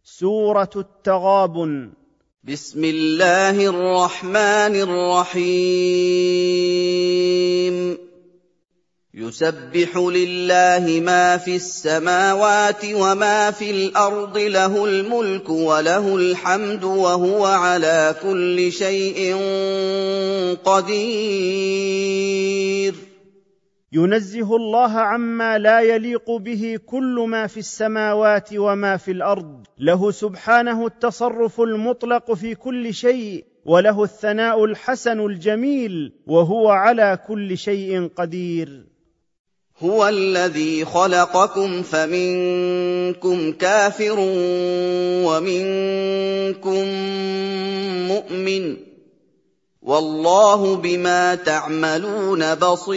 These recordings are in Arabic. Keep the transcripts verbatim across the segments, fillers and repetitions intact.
سورة التغابن. بسم الله الرحمن الرحيم. يسبح لله ما في السماوات وما في الأرض، له الملك وله الحمد وهو على كل شيء قدير. ينزه الله عما لا يليق به كل ما في السماوات وما في الأرض، له سبحانه التصرف المطلق في كل شيء، وله الثناء الحسن الجميل، وهو على كل شيء قدير. هو الذي خلقكم فمنكم كافر ومنكم مؤمن، والله بما تعملون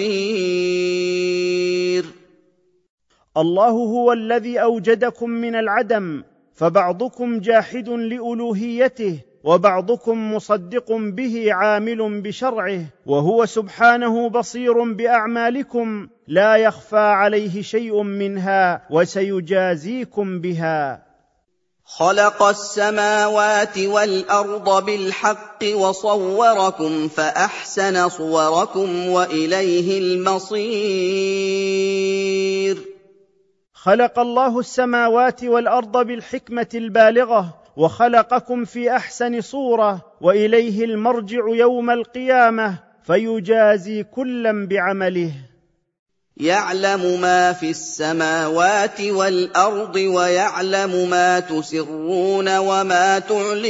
بصير. الله هو الذي أوجدكم من العدم، فبعضكم جاحد لألوهيته وبعضكم مصدق به عامل بشرعه، وهو سبحانه بصير بأعمالكم، لا يخفى عليه شيء منها، وسيجازيكم بها. خلق السماوات والأرض بالحق وصوركم فأحسن صوركم وإليه المصير. خلق الله السماوات والأرض بالحكمة البالغة، وخلقكم في أحسن صورة، وإليه المرجع يوم القيامة، فيجازي كلا بعمله. يعلم ما في السماوات والأرض ويعلم ما تسرون وما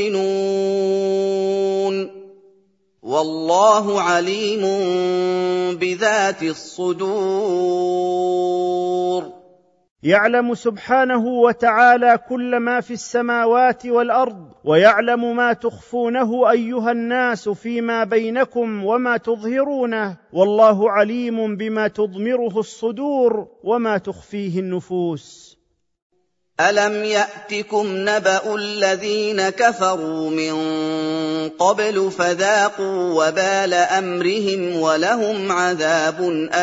تعلنون، والله عليم بذات الصدور. يعلم سبحانه وتعالى كل ما في السماوات والأرض، ويعلم ما تخفونه أيها الناس فيما بينكم وما تظهرونه، والله عليم بما تضمره الصدور وما تخفيه النفوس. ألم يأتكم نبأ الذين كفروا من قبل فذاقوا وبال أمرهم ولهم عذاب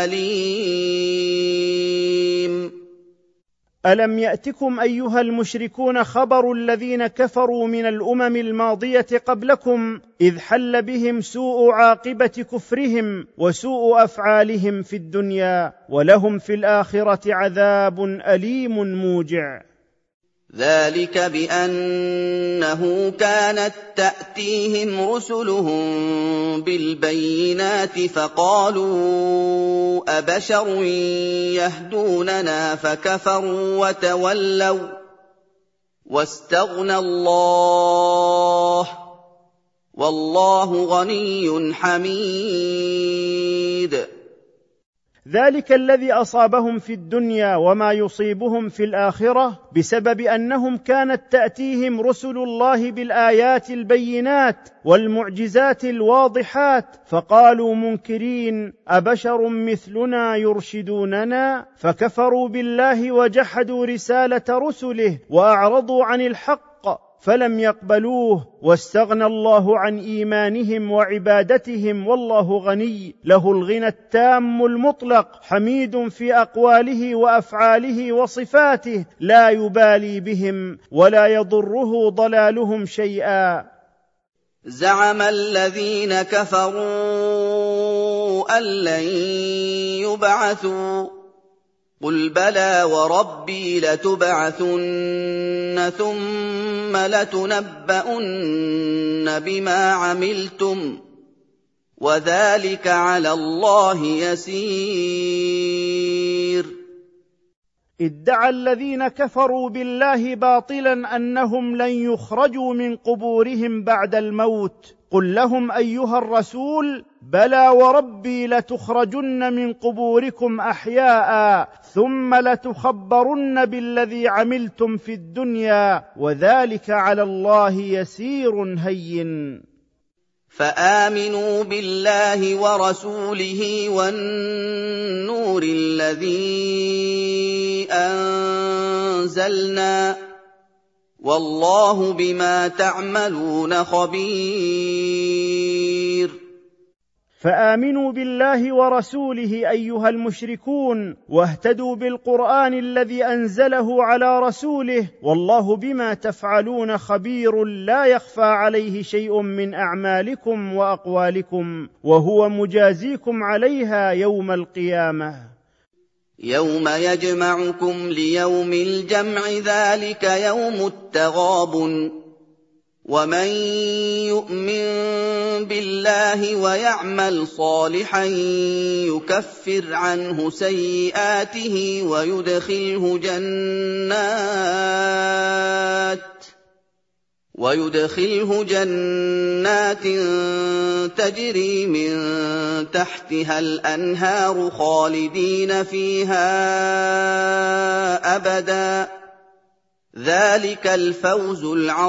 أليم. ألم يأتكم أيها المشركون خبر الذين كفروا من الأمم الماضية قبلكم، إذ حل بهم سوء عاقبة كفرهم وسوء أفعالهم في الدنيا، ولهم في الآخرة عذاب أليم موجع. ذلك بأنه كانت تأتيهم رسلهم بالبينات فقالوا أبشر يهدوننا فكفروا وتولوا واستغنى الله، والله غني حميد. ذلك الذي أصابهم في الدنيا وما يصيبهم في الآخرة بسبب أنهم كانت تأتيهم رسل الله بالآيات البينات والمعجزات الواضحات، فقالوا منكرين أبشر مثلنا يرشدوننا، فكفروا بالله وجحدوا رسالة رسله وأعرضوا عن الحق فلم يقبلوه، واستغنى الله عن إيمانهم وعبادتهم، والله غني له الغنى التام المطلق، حميد في أقواله وأفعاله وصفاته، لا يبالي بهم ولا يضره ضلالهم شيئا. زعم الذين كفروا أن لن يبعثوا، قل بلى وربي لتبعثن ثم لتنبؤن بما عملتم، وذلك على الله يسير. ادعى الذين كفروا بالله باطلا أنهم لن يخرجوا من قبورهم بعد الموت، قل لهم أيها الرسول بلى وربي لتخرجن من قبوركم أحياء ثم لتخبرن بالذي عملتم في الدنيا، وذلك على الله يسير هين. فآمنوا بالله ورسوله والنور الذي أنزلنا، والله بما تعملون خبير. فآمنوا بالله ورسوله أيها المشركون، واهتدوا بالقرآن الذي أنزله على رسوله، والله بما تفعلون خبير لا يخفى عليه شيء من أعمالكم وأقوالكم، وهو مجازيكم عليها يوم القيامة. يوم يجمعكم ليوم الجمع ذلك يوم التغابن، ومن يؤمن بالله ويعمل صالحا يكفر عنه سيئاته ويدخله جنات ويدخله جنات تجري من تحتها الأنهار خالدين فيها أبدا، ذلك الفوز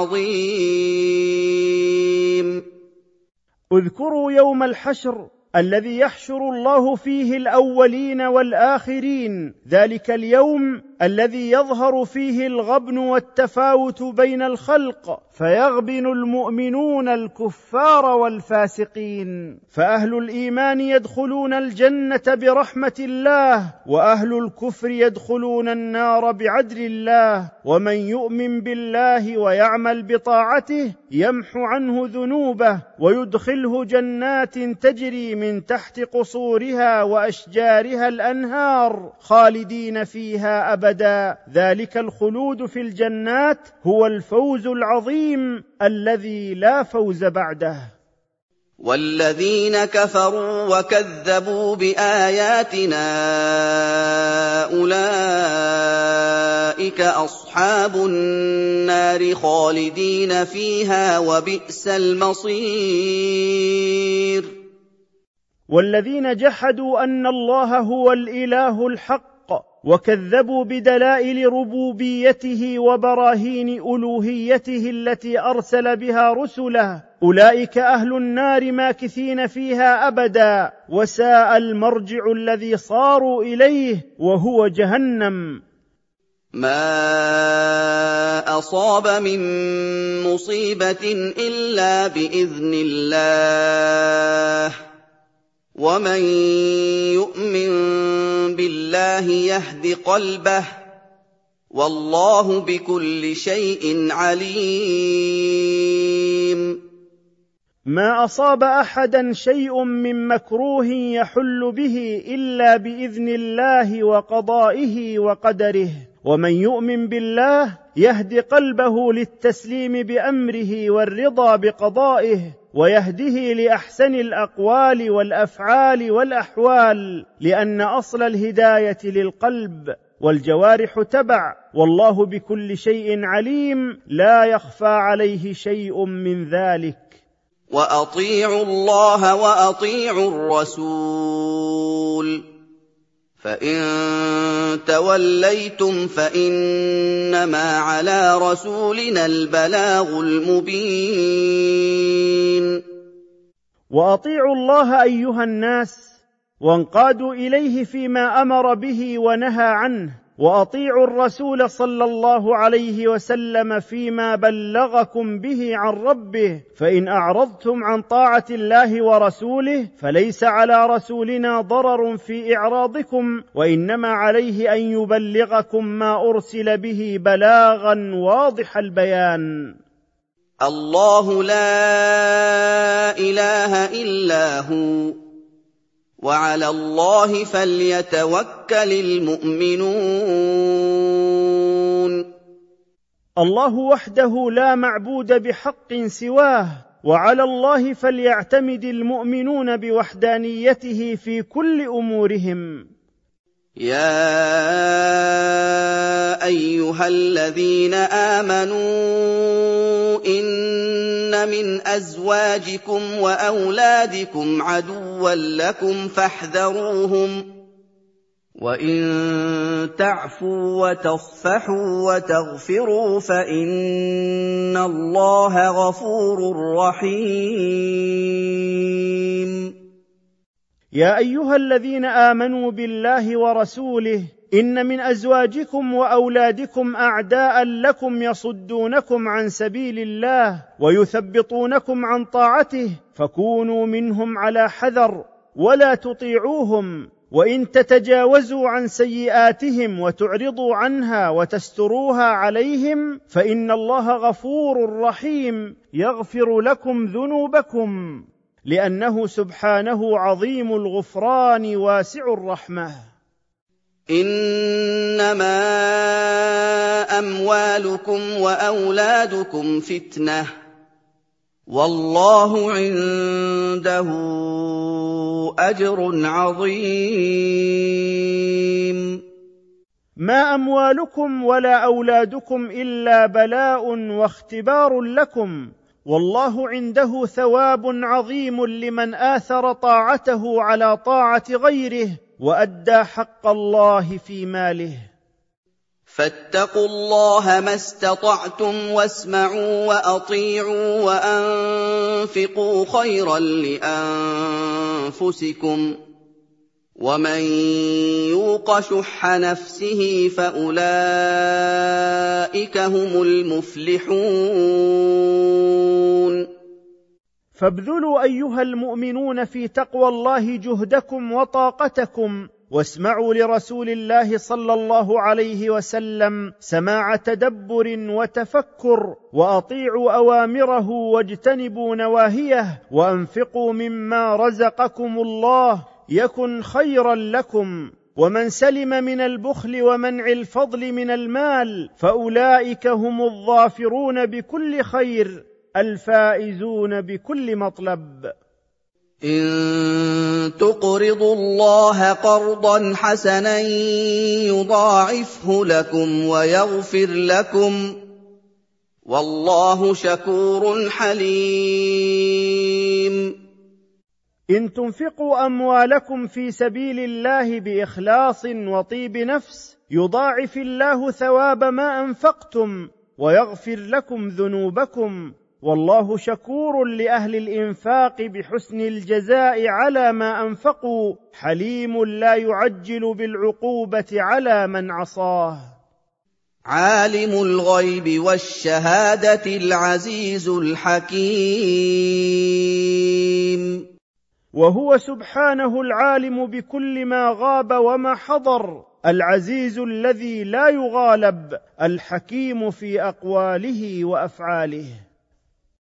العظيم. اذكروا يوم الحشر الذي يحشر الله فيه الأولين والآخرين، ذلك اليوم الذي يظهر فيه الغبن والتفاوت بين الخلق، فيغبن المؤمنون الكفار والفاسقين، فأهل الإيمان يدخلون الجنة برحمة الله، وأهل الكفر يدخلون النار بعدل الله. ومن يؤمن بالله ويعمل بطاعته يمحو عنه ذنوبه ويدخله جنات تجري من تحت قصورها وأشجارها الأنهار خالدين فيها أبدا، ذلك الخلود في الجنات هو الفوز العظيم الذي لا فوز بعده. والذين كفروا وكذبوا بآياتنا أولئك أصحاب النار خالدين فيها وبئس المصير. والذين جحدوا أن الله هو الإله الحق وكذبوا بدلائل ربوبيته وبراهين ألوهيته التي أرسل بها رسله أولئك أهل النار ماكثين فيها أبدا، وساء المرجع الذي صاروا إليه وهو جهنم. ما أصاب من مصيبة إلا بإذن الله، ومن يؤمن بالله يهد قلبه، والله بكل شيء عليم. ما أصاب أحدا شيء من مكروه يحل به إلا بإذن الله وقضائه وقدره، ومن يؤمن بالله يهد قلبه للتسليم بأمره والرضا بقضائه، ويهده لأحسن الأقوال والأفعال والأحوال، لأن أصل الهداية للقلب، والجوارح تبع، والله بكل شيء عليم لا يخفى عليه شيء من ذلك. وأطيعوا الله وأطيعوا الرسول، فإن توليتم فإنما على رسولنا البلاغ المبين. وأطيعوا الله أيها الناس وانقادوا إليه فيما أمر به ونهى عنه، وأطيعوا الرسول صلى الله عليه وسلم فيما بلغكم به عن ربه، فإن أعرضتم عن طاعة الله ورسوله فليس على رسولنا ضرر في إعراضكم، وإنما عليه أن يبلغكم ما أرسل به بلاغا واضح البيان. الله لا إله إلا هو، وعلى الله فليتوكل المؤمنون. الله وحده لا معبود بحق سواه، وعلى الله فليعتمد المؤمنون بوحدانيته في كل أمورهم. يا أيها الذين آمنوا إن من أزواجكم وأولادكم عدوا لكم فاحذروهم، وإن تعفوا وتصفحوا وتغفروا فإن الله غفور رحيم. يا أيها الذين آمنوا بالله ورسوله إن من أزواجكم وأولادكم أعداء لكم يصدونكم عن سبيل الله ويثبطونكم عن طاعته فكونوا منهم على حذر ولا تطيعوهم، وإن تتجاوزوا عن سيئاتهم وتعرضوا عنها وتستروها عليهم فإن الله غفور رحيم يغفر لكم ذنوبكم، لأنه سبحانه عظيم الغفران واسع الرحمة. إنما أموالكم وأولادكم فتنة والله عنده أجر عظيم. ما أموالكم ولا أولادكم إلا بلاء واختبار لكم، والله عنده ثواب عظيم لمن آثر طاعته على طاعة غيره وأدى حق الله في ماله. فاتقوا الله ما استطعتم واسمعوا وأطيعوا وأنفقوا خيرا لأنفسكم ومن يوق شح نفسه فأولئك هم المفلحون. فابذلوا أيها المؤمنون في تقوى الله جهدكم وطاقتكم، واسمعوا لرسول الله صلى الله عليه وسلم سماع تدبر وتفكر، وأطيعوا أوامره واجتنبوا نواهيه، وأنفقوا مما رزقكم الله يكن خيرا لكم. ومن سلم من البخل ومنع الفضل من المال فأولئك هم الظافرون بكل خير الفائزون بكل مطلب. إن تقرضوا الله قرضا حسنا يضاعفه لكم ويغفر لكم والله شكور حليم. إن تنفقوا أموالكم في سبيل الله بإخلاص وطيب نفس يضاعف الله ثواب ما أنفقتم ويغفر لكم ذنوبكم، والله شكور لأهل الإنفاق بحسن الجزاء على ما أنفقوا، حليم لا يعجل بالعقوبة على من عصاه. عالم الغيب والشهادة العزيز الحكيم. وهو سبحانه العالم بكل ما غاب وما حضر، العزيز الذي لا يغالب، الحكيم في أقواله وأفعاله.